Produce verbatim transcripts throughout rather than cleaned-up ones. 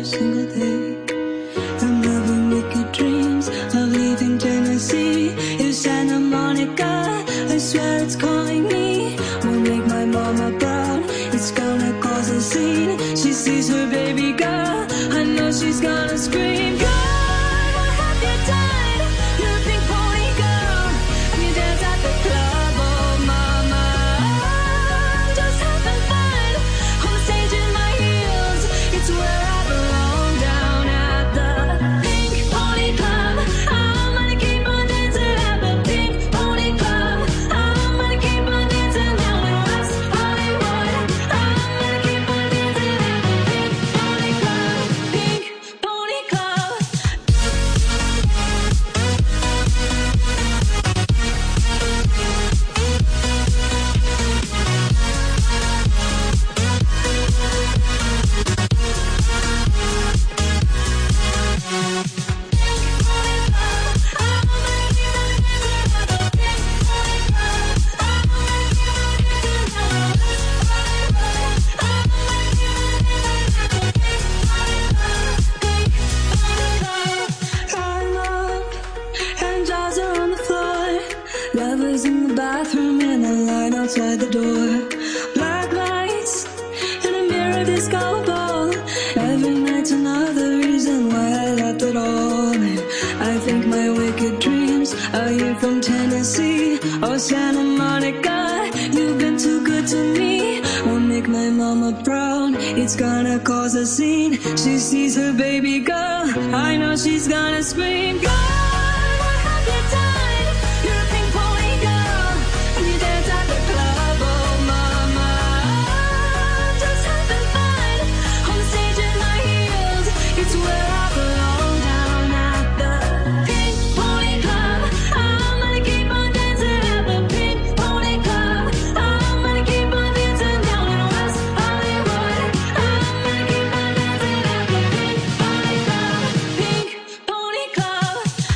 single day. I'm having wicked dreams of leaving Tennessee. It's Santa Monica, I swear it's calling me. Won't make my mama proud, it's gonna cause a scene. She sees her baby girl, I know she's gonna scream. God, what have you done? You're a pink pony girl, and you dance at the club. Oh mama, I'm just having fun on the stage in my heels. It's where I belong, down at the Pink Pony Club. I'm gonna keep on dancing at the Pink Pony Club. I'm gonna keep on dancing down in West Hollywood. I'm gonna keep on dancing at the Pink Pony Club. Pink Pony Club. Jars are on the floor, lovers in the bathroom, and a line outside the door. Black lights and a mirror disco ball. Every night's another reason why I left it all. And I think my wicked dreams are you from Tennessee or Santa Monica. You've been too good to me. Won't make my mama proud, it's gonna cause a scene. She sees her baby girl, I know she's gonna scream. God, what have you done? You're a pink pony girl, and you dance at the club. Oh mama, I'm just having fun on the stage in my heels. It's where I belong, down at the Pink Pony Club. I'm gonna keep on dancing at the Pink Pony Club. I'm gonna keep on dancing down in West Hollywood. I'm gonna keep on dancing at the Pink Pony Club. Pink Pony Club.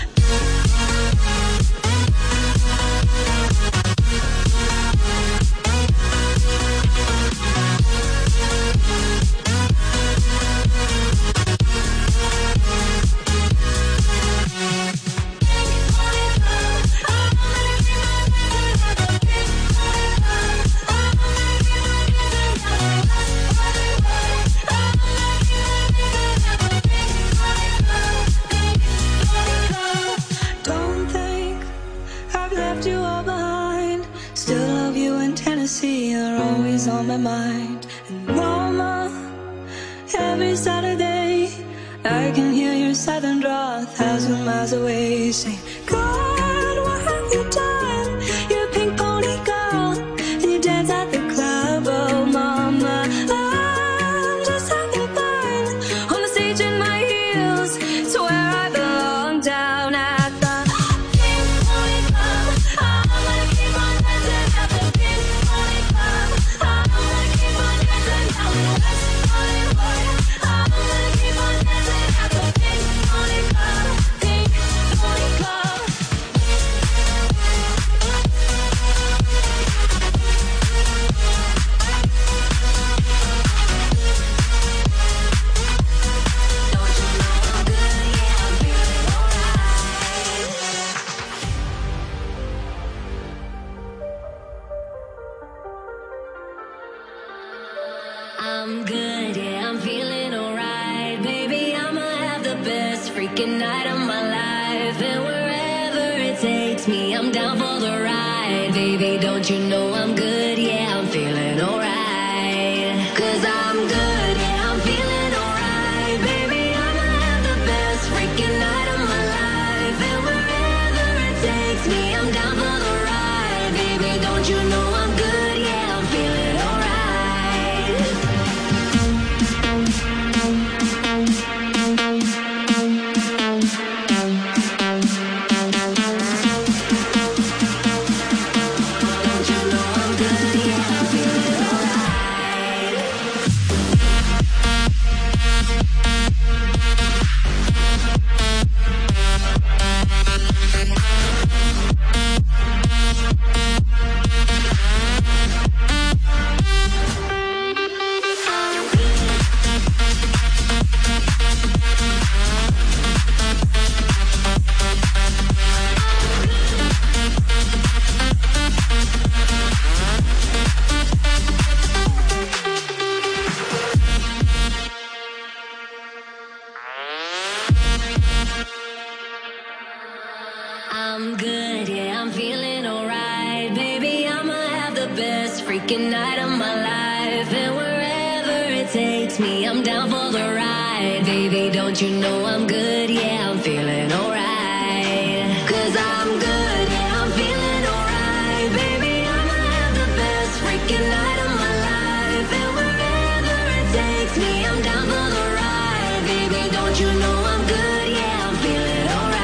Don't think I've left you all behind. Still love you in Tennessee, you're always on my mind. And mama, every Saturday I can hear your southern drawl a thousand miles away. Say, God, what have you done? You're a pink pony girl, and you dance at the club. Oh mama, I'm just having fun on the stage in my heels. It's where I belong, down at the Pink Pony Club. I'm gonna keep on dancing at the Pink Pony Club. I'm gonna keep on dancing down in West Hollywood. I'm gonna keep on dancing at the Pink Pony Club. Pink Pony Club. Don't you know I'm good? Yeah, I'm feeling alright. I'm good, yeah, I'm feeling alright. Baby, I'ma have the best freaking night of my life. And wherever it takes me, I'm down for the ride. Baby, don't you know I'm good? Yeah, I'm feeling alright. Cause I'm good, yeah, I'm feeling alright. Baby, I'ma have the best freaking night of my life. And wherever it takes me, I'm down for the ride. Baby, don't you know I'm good? Yeah, I'm feeling alright. Don't you know I'm good, yeah, I'm feeling alright. Baby, I'ma have the best freaking night of my life. And wherever it takes me, I'm down for the ride. Baby, don't you know I'm good, yeah, I'm feeling alright. Cause I'm good, yeah, I'm feeling alright. Baby, I'ma have the best freaking night of my life. And wherever it takes me, I'm down for the ride. Baby, don't you know I'm good, yeah, I'm feeling alright.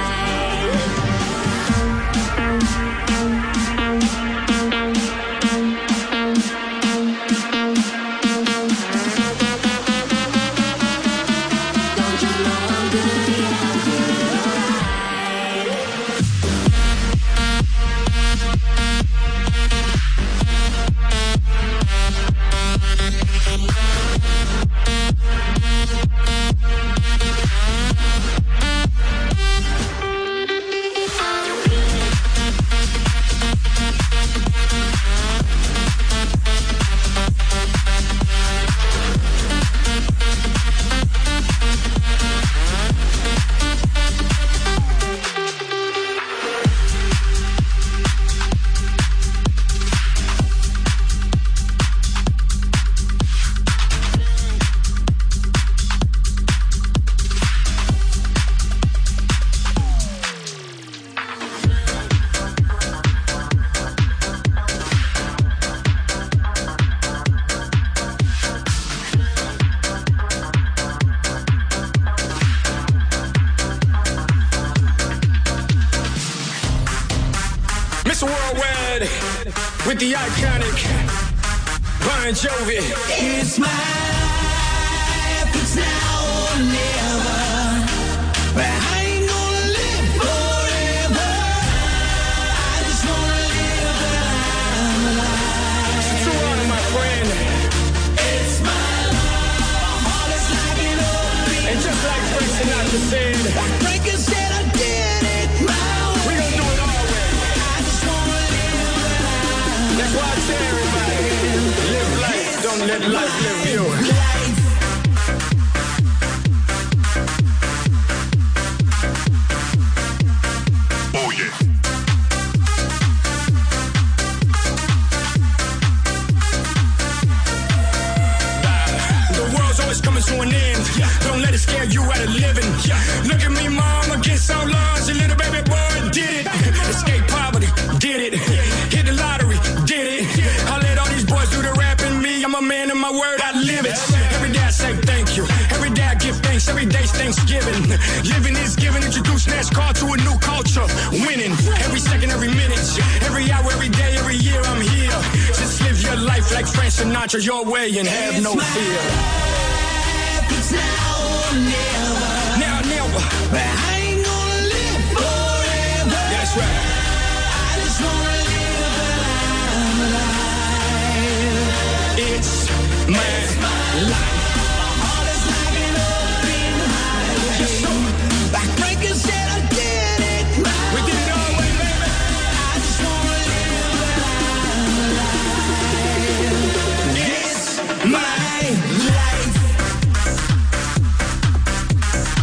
With the iconic Bon Jovi. It's my life, it's now or never. But I ain't gonna live forever. I just wanna live that I'm alive. So on, my friend. It's my life, my heart is like an open. And just like Frank Sinatra said, like Frank said, I did it my way. We gon' do it our way. I just wanna live. That's why I tell everybody, live life, don't let life live you. Oh yeah. The world's always coming to an end. Don't let it scare you out of living. Look at me, mom, against all odds. A little baby boy did it. Escape poverty, did it. Hit the lottery, did it. I let all these boys do the rapping. Me, I'm a man of my word, I live it. Every day I say thank you. Every day I give thanks. Every day's Thanksgiving. Living is giving. Introduce NASCAR to a new culture. Winning every second, every minute, every hour, every day, every year. I'm here. Just live your life like Frank Sinatra your way and have no fear. It's now or never. Now, never. But I ain't gonna live forever. That's right. I just wanna live that I'm alive. It's my, it's my life. My heart is like an open highway. Yes, sir. Like Franklin said, I did it right. We did it all way, baby. I just wanna live that I'm alive. It's my life.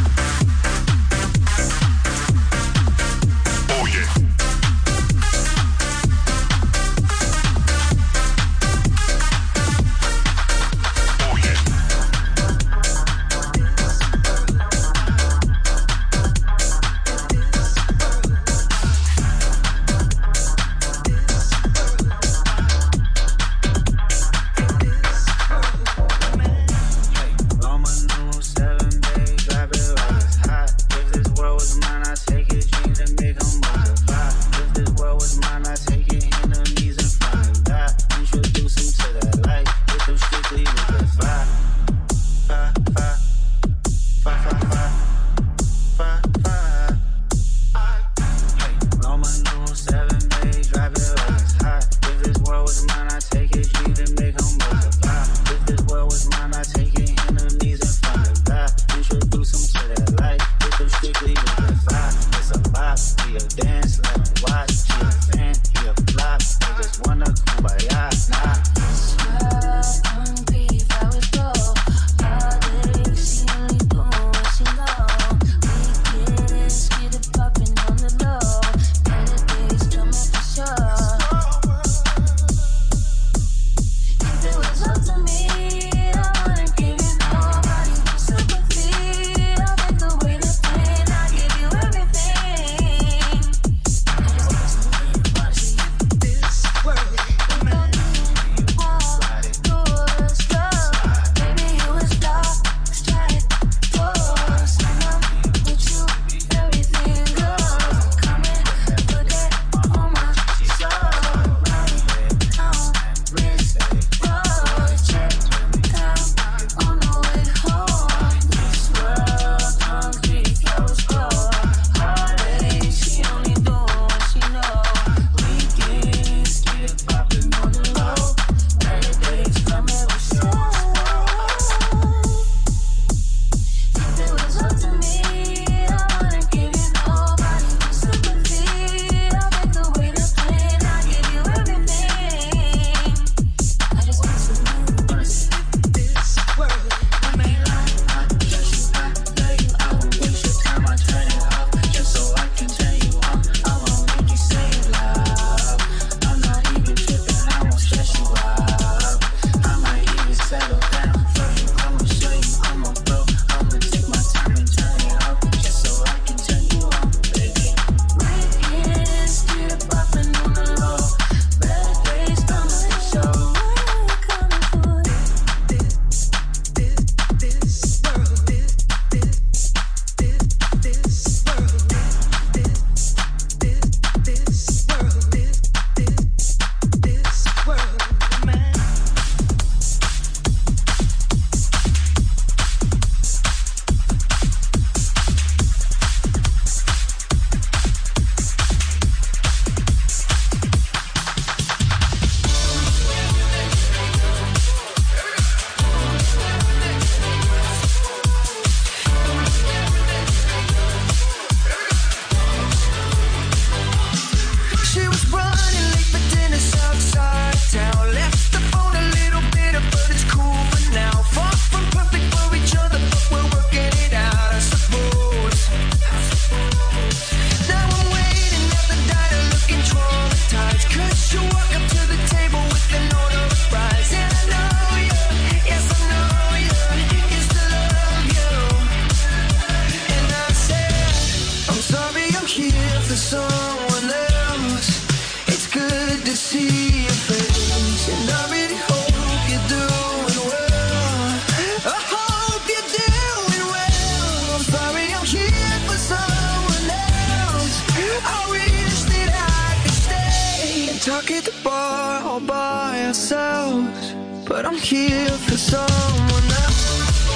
someone else. It's good to see your face, and I really hope you're doing well. I hope you're doing well. I'm sorry I'm here for someone else. I wish that I could stay and talk at the bar all by ourselves, but I'm here for someone else.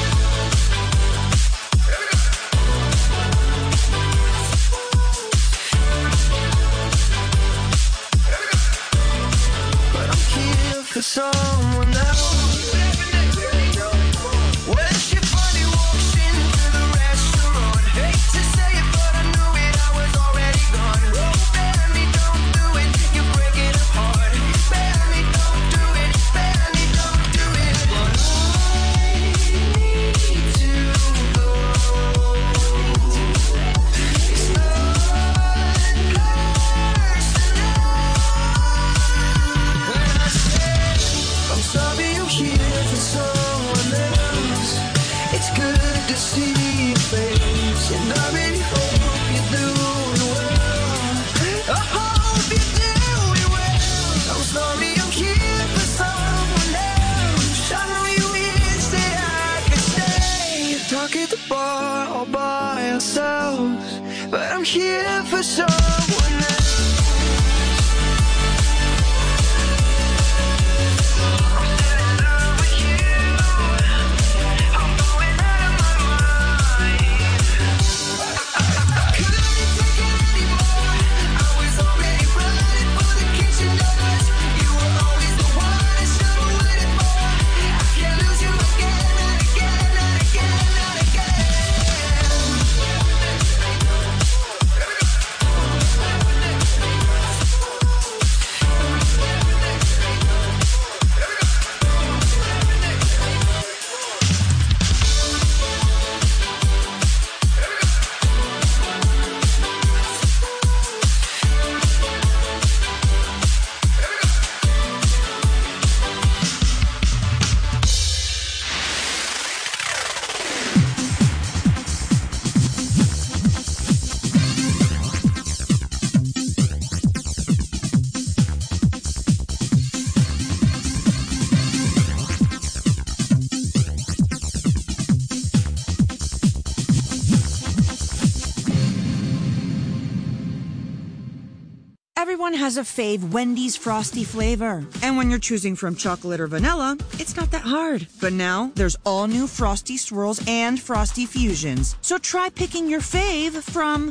For someone else. Well, she funny walks into the restaurant. Hate to say it, but I knew it, I was already gone. Oh, baby, don't do it, you're breaking apart. Baby, don't do it, baby, don't do it. But I need to go. It's not personal. When I say I'm sorry I'm here for someone else. It's good to see your face, and I really hope you're doing well. I hope you're doing well. I'm sorry I'm here for someone else. I know you wish that I could stay and talk at the bar all by ourselves, but I'm here for someone else. Everyone has a fave Wendy's Frosty flavor. And when you're choosing from chocolate or vanilla, it's not that hard. But now, there's all new Frosty Swirls and Frosty Fusions. So try picking your fave from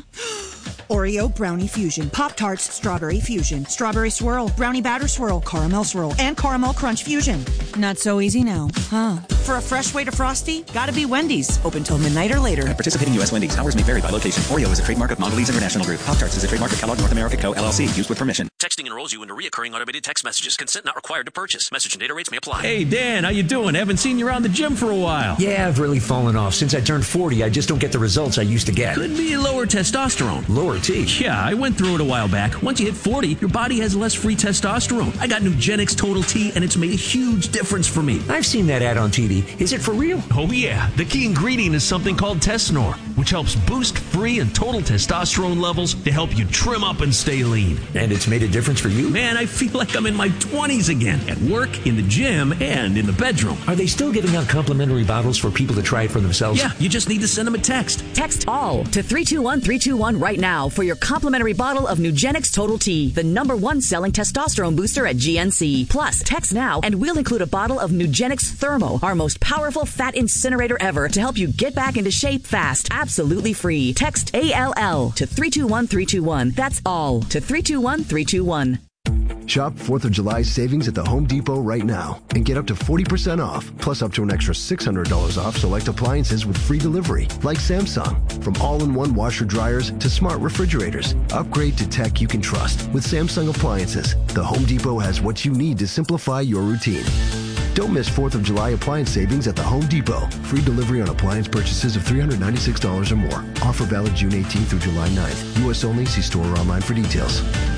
Oreo Brownie Fusion, Pop-Tarts Strawberry Fusion, Strawberry Swirl, Brownie Batter Swirl, Caramel Swirl, and Caramel Crunch Fusion. Not so easy now, huh? For a fresh way to Frosty, gotta be Wendy's. Open till midnight or later. At participating U S Wendy's. Hours may vary by location. Oreo is a trademark of Mondelez International Group. Pop-Tarts is a trademark of Kellogg North America Co. L L C. Used with permission. Texting enrolls you into recurring automated text messages. Consent not required to purchase. Message and data rates may apply. Hey, Dan, how you doing? Haven't seen you around the gym for a while. Yeah, I've really fallen off. Since I turned forty, I just don't get the results I used to get. Could be lower testosterone. Lower T? Yeah, I went through it a while back. Once you hit forty, your body has less free testosterone. I got Nugenix Total T, and it's made a huge difference for me. I've seen that ad on T V. Is it for real? Oh, yeah. The key ingredient is something called Tesnor, which helps boost free and total testosterone levels to help you trim up and stay lean. And it's made a difference for you? Man, I feel like I'm in my twenties again. At work, in the gym, and in the bedroom. Are they still giving out complimentary bottles for people to try it for themselves? Yeah, you just need to send them a text. Text ALL to three two one three two one right now for your complimentary bottle of Nugenix Total T, the number one selling testosterone booster at G N C. Plus, text now and we'll include a bottle of Nugenix Thermo, our most powerful fat incinerator ever, to help you get back into shape fast, absolutely free. Text A L L to three two one three two one. That's ALL to three two one three two one. Shop fourth of July savings at the Home Depot right now and get up to forty percent off, plus up to an extra six hundred dollars off select appliances with free delivery, like Samsung. From all-in-one washer dryers to smart refrigerators, upgrade to tech you can trust with Samsung appliances. The Home Depot has what you need to simplify your routine. Don't miss fourth of July appliance savings at the Home Depot. Free delivery on appliance purchases of three hundred ninety-six dollars or more. Offer valid June eighteenth through July ninth. U S only. See store or online for details.